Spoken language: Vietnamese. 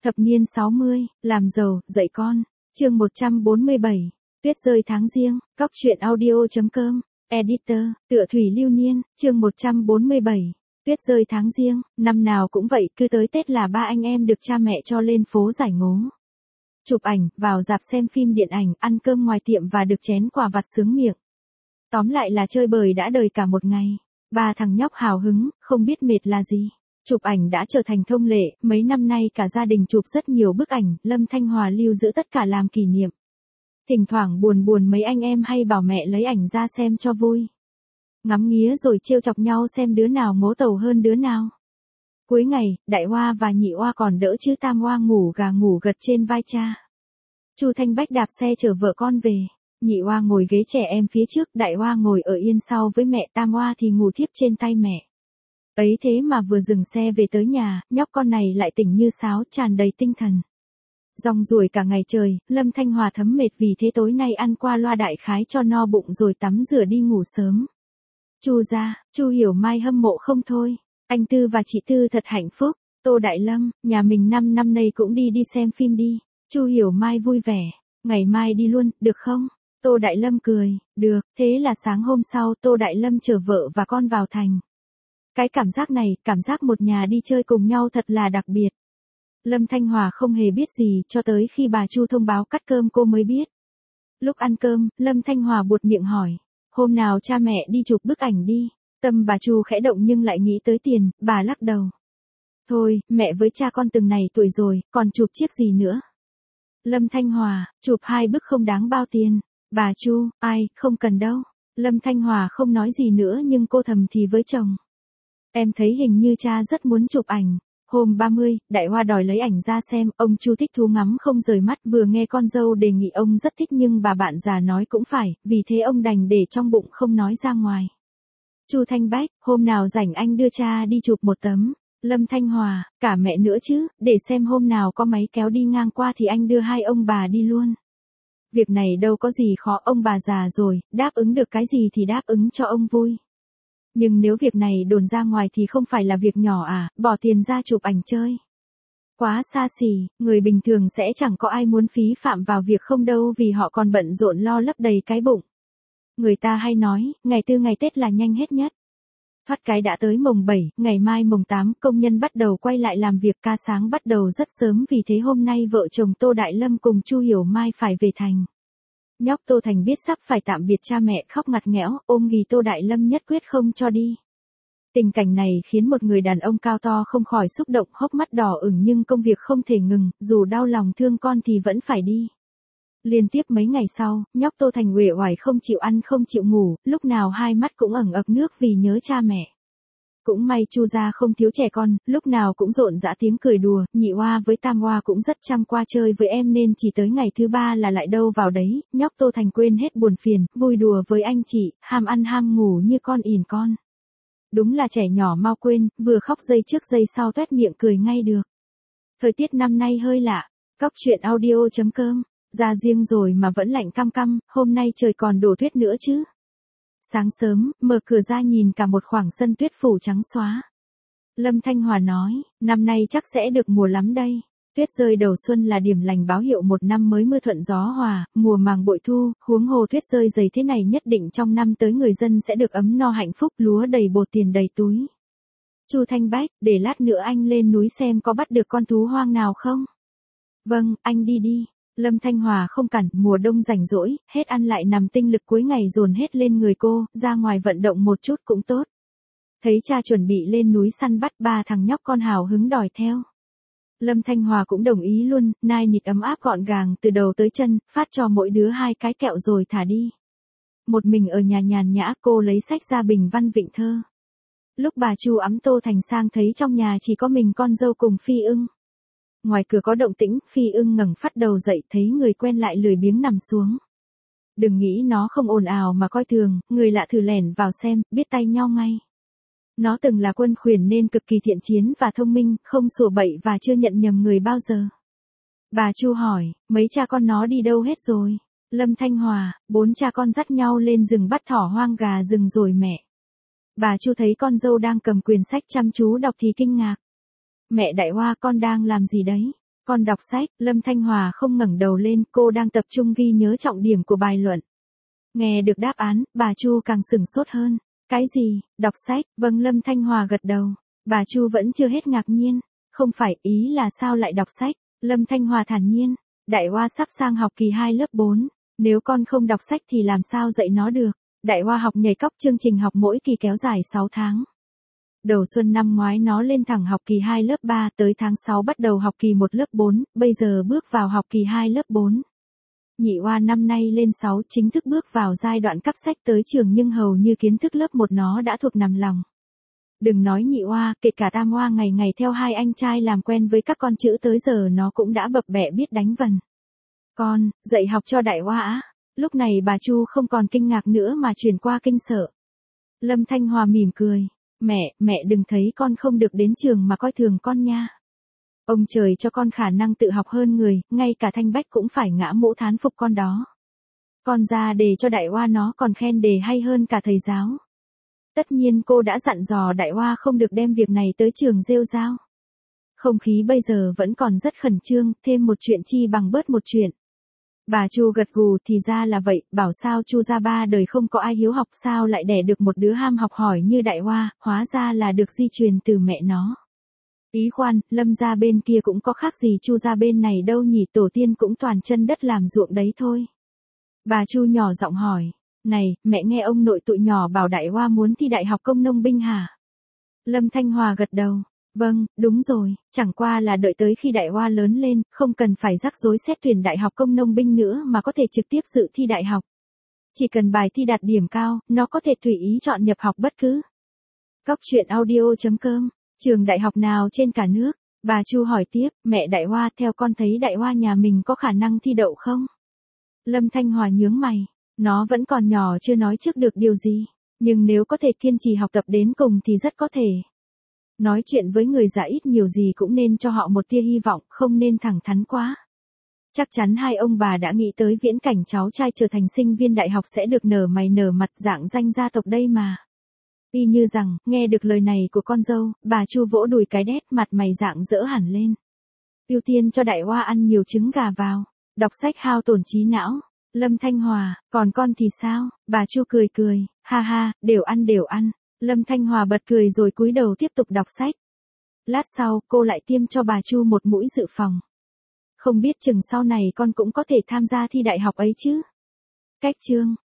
Thập niên 60, làm giàu, dạy con. Chương 147. Tuyết rơi tháng giêng, Cóc truyện audio.com. Editor, Tựa Thủy Lưu Niên, chương 147. Tuyết rơi tháng giêng, năm nào cũng vậy, cứ tới Tết là ba anh em được cha mẹ cho lên phố giải ngố. Chụp ảnh, vào rạp xem phim điện ảnh, ăn cơm ngoài tiệm và được chén quà vặt sướng miệng. Tóm lại là chơi bời đã đời cả một ngày. Ba thằng nhóc hào hứng, không biết mệt là gì. Chụp ảnh đã trở thành thông lệ, mấy năm nay cả gia đình chụp rất nhiều bức ảnh, Lâm Thanh Hòa lưu giữ tất cả làm kỷ niệm. Thỉnh thoảng buồn buồn mấy anh em hay bảo mẹ lấy ảnh ra xem cho vui. Ngắm nghía rồi trêu chọc nhau xem đứa nào ngố tàu hơn đứa nào. Cuối ngày, đại hoa và nhị hoa còn đỡ chứ tam hoa ngủ gà ngủ gật trên vai cha. Chu Thanh Bách đạp xe chở vợ con về. Nhị hoa ngồi ghế trẻ em phía trước, đại hoa ngồi ở yên sau với mẹ, tam hoa thì ngủ thiếp trên tay mẹ. Ấy thế mà vừa dừng xe về tới nhà, nhóc con này lại tỉnh như sáo, tràn đầy tinh thần. Rong ruổi cả ngày trời, Lâm Thanh Hòa thấm mệt vì thế tối nay ăn qua loa đại khái cho no bụng rồi tắm rửa đi ngủ sớm. Chu gia, Chu Hiểu Mai hâm mộ không thôi. Anh Tư và chị Tư thật hạnh phúc. Tô Đại Lâm, nhà mình năm nay cũng đi xem phim đi. Chu Hiểu Mai vui vẻ. Ngày mai đi luôn, được không? Tô Đại Lâm cười, được. Thế là sáng hôm sau Tô Đại Lâm chở vợ và con vào thành. Cái cảm giác này, cảm giác một nhà đi chơi cùng nhau thật là đặc biệt. Lâm Thanh Hòa không hề biết gì cho tới khi bà Chu thông báo cắt cơm cô mới biết. Lúc ăn cơm, Lâm Thanh Hòa buột miệng hỏi, hôm nào cha mẹ đi chụp bức ảnh đi. Tâm bà Chu khẽ động nhưng lại nghĩ tới tiền, bà lắc đầu. Thôi, mẹ với cha con từng này tuổi rồi, còn chụp chiếc gì nữa. Lâm Thanh Hòa, chụp 2 bức không đáng bao tiền. Bà Chu, ai, không cần đâu. Lâm Thanh Hòa không nói gì nữa nhưng cô thầm thì với chồng. Em thấy hình như cha rất muốn chụp ảnh. Hôm 30, đại hoa đòi lấy ảnh ra xem, ông Chu thích thú ngắm không rời mắt, vừa nghe con dâu đề nghị ông rất thích nhưng bà bạn già nói cũng phải, vì thế ông đành để trong bụng không nói ra ngoài. Chu Thanh Bách, hôm nào rảnh anh đưa cha đi chụp một tấm. Lâm Thanh Hòa, cả mẹ nữa chứ, để xem hôm nào có máy kéo đi ngang qua thì anh đưa hai ông bà đi luôn. Việc này đâu có gì khó, ông bà già rồi, đáp ứng được cái gì thì đáp ứng cho ông vui. Nhưng nếu việc này đồn ra ngoài thì không phải là việc nhỏ à, bỏ tiền ra chụp ảnh chơi. Quá xa xỉ, người bình thường sẽ chẳng có ai muốn phí phạm vào việc không đâu vì họ còn bận rộn lo lấp đầy cái bụng. Người ta hay nói, ngày Tư ngày Tết là nhanh hết nhất. Thoát cái đã tới mồng 7, ngày mai mồng 8 công nhân bắt đầu quay lại làm việc, ca sáng bắt đầu rất sớm vì thế hôm nay vợ chồng Tô Đại Lâm cùng Chu Hiểu Mai phải về thành. Nhóc Tô Thành biết sắp phải tạm biệt cha mẹ khóc ngặt nghẽo, ôm ghì Tô Đại Lâm nhất quyết không cho đi. Tình cảnh này khiến một người đàn ông cao to không khỏi xúc động, hốc mắt đỏ ửng nhưng công việc không thể ngừng, dù đau lòng thương con thì vẫn phải đi. Liên tiếp mấy ngày sau, nhóc Tô Thành uể oải không chịu ăn không chịu ngủ, lúc nào hai mắt cũng ẩn ực nước vì nhớ cha mẹ. Cũng may Chu gia không thiếu trẻ con, lúc nào cũng rộn rã tiếng cười đùa, nhị hoa với tam hoa cũng rất chăm qua chơi với em nên chỉ tới ngày thứ 3 là lại đâu vào đấy, nhóc Tô Thành quên hết buồn phiền, vui đùa với anh chị, ham ăn ham ngủ như con ỉn con. Đúng là trẻ nhỏ mau quên, vừa khóc giây trước giây sau toét miệng cười ngay được. Thời tiết năm nay hơi lạ. Cóc truyện audio.com. Ra riêng rồi mà vẫn lạnh căm căm, hôm nay trời còn đổ tuyết nữa chứ. Sáng sớm, mở cửa ra nhìn cả một khoảng sân tuyết phủ trắng xóa. Lâm Thanh Hòa nói, năm nay chắc sẽ được mùa lắm đây. Tuyết rơi đầu xuân là điểm lành báo hiệu một năm mới mưa thuận gió hòa, mùa màng bội thu, huống hồ tuyết rơi dày thế này nhất định trong năm tới người dân sẽ được ấm no hạnh phúc, lúa đầy bột tiền đầy túi. Chu Thanh Bách, để lát nữa anh lên núi xem có bắt được con thú hoang nào không? Vâng, anh đi đi. Lâm Thanh Hòa không cản, mùa đông rảnh rỗi, hết ăn lại nằm tinh lực cuối ngày dồn hết lên người cô, ra ngoài vận động một chút cũng tốt. Thấy cha chuẩn bị lên núi săn bắt, ba thằng nhóc con hào hứng đòi theo. Lâm Thanh Hòa cũng đồng ý luôn, nai nịt ấm áp gọn gàng từ đầu tới chân, phát cho mỗi đứa 2 cái kẹo rồi thả đi. Một mình ở nhà nhàn nhã, cô lấy sách ra bình văn vịnh thơ. Lúc bà Chu ẵm Tô Thành sang thấy trong nhà chỉ có mình con dâu cùng Phi Ưng. Ngoài cửa có động tĩnh, Phi Ưng ngẩng phát đầu dậy thấy người quen lại lười biếng nằm xuống. Đừng nghĩ nó không ồn ào mà coi thường, người lạ thử lẻn vào xem, biết tay nhau ngay. Nó từng là quân khuyển nên cực kỳ thiện chiến và thông minh, không sủa bậy và chưa nhận nhầm người bao giờ. Bà Chu hỏi, mấy cha con nó đi đâu hết rồi? Lâm Thanh Hòa, 4 cha con dắt nhau lên rừng bắt thỏ hoang gà rừng rồi mẹ. Bà Chu thấy con dâu đang cầm quyển sách chăm chú đọc thì kinh ngạc. Mẹ Đại Hoa, con đang làm gì đấy? Con đọc sách, Lâm Thanh Hòa không ngẩng đầu lên, cô đang tập trung ghi nhớ trọng điểm của bài luận. Nghe được đáp án, bà Chu càng sửng sốt hơn. Cái gì, đọc sách? Vâng, Lâm Thanh Hòa gật đầu. Bà Chu vẫn chưa hết ngạc nhiên. Không phải, ý là sao lại đọc sách? Lâm Thanh Hòa thản nhiên. Đại Hoa sắp sang học kỳ 2 lớp 4. Nếu con không đọc sách thì làm sao dạy nó được? Đại Hoa học nhảy cóc, chương trình học mỗi kỳ kéo dài 6 tháng. Đầu xuân năm ngoái nó lên thẳng học kỳ 2 lớp 3, tới tháng 6 bắt đầu học kỳ 1 lớp 4, bây giờ bước vào học kỳ 2 lớp 4. Nhị Oa năm nay lên 6, chính thức bước vào giai đoạn cắp sách tới trường, nhưng hầu như kiến thức lớp 1 nó đã thuộc nằm lòng. Đừng nói Nhị Oa, kể cả Tam Oa ngày ngày theo hai anh trai làm quen với các con chữ tới giờ nó cũng đã bập bẹ biết đánh vần. Con, dạy học cho Đại Oa á? Lúc này bà Chu không còn kinh ngạc nữa mà chuyển qua kinh sợ. Lâm Thanh Hòa mỉm cười. Mẹ đừng thấy con không được đến trường mà coi thường con nha. Ông trời cho con khả năng tự học hơn người, ngay cả Thanh Bách cũng phải ngã mũ thán phục con đó. Con ra đề cho Đại Oa nó còn khen đề hay hơn cả thầy giáo. Tất nhiên cô đã dặn dò Đại Oa không được đem việc này tới trường rêu rao. Không khí bây giờ vẫn còn rất khẩn trương, thêm một chuyện chi bằng bớt một chuyện. Bà Chu gật gù, thì ra là vậy, bảo sao Chu gia ba đời không có ai hiếu học, sao lại đẻ được một đứa ham học hỏi như Đại Hoa, hóa ra là được di truyền từ mẹ nó. Ý khoan, Lâm gia bên kia cũng có khác gì Chu gia bên này đâu nhỉ, tổ tiên cũng toàn chân đất làm ruộng đấy thôi. Bà Chu nhỏ giọng hỏi, này, mẹ nghe ông nội tụi nhỏ bảo Đại Hoa muốn thi đại học công nông binh hả? Lâm Thanh Hòa gật đầu. Vâng, đúng rồi, chẳng qua là đợi tới khi Đại Hoa lớn lên, không cần phải rắc rối xét tuyển đại học công nông binh nữa mà có thể trực tiếp dự thi đại học. Chỉ cần bài thi đạt điểm cao, nó có thể tùy ý chọn nhập học bất cứ. Cóc truyện audio.com, trường đại học nào trên cả nước? Bà Chu hỏi tiếp, mẹ Đại Hoa, theo con thấy Đại Hoa nhà mình có khả năng thi đậu không? Lâm Thanh Hòa nhướng mày, nó vẫn còn nhỏ chưa nói trước được điều gì, nhưng nếu có thể kiên trì học tập đến cùng thì rất có thể. Nói chuyện với người già ít nhiều gì cũng nên cho họ một tia hy vọng, không nên thẳng thắn quá. Chắc chắn hai ông bà đã nghĩ tới viễn cảnh cháu trai trở thành sinh viên đại học sẽ được nở mày nở mặt dạng danh gia tộc đây mà. Y như rằng, nghe được lời này của con dâu, bà Chu vỗ đùi cái đét, mặt mày dạng dỡ hẳn lên. Ưu tiên cho Đại Hoa ăn nhiều trứng gà vào, đọc sách hao tổn trí não. Lâm Thanh Hòa, còn con thì sao? Bà Chu cười cười, ha ha, đều ăn. Lâm Thanh Hòa bật cười rồi cúi đầu tiếp tục đọc sách. Lát sau, cô lại tiêm cho bà Chu một mũi dự phòng. Không biết chừng sau này con cũng có thể tham gia thi đại học ấy chứ? Cách chương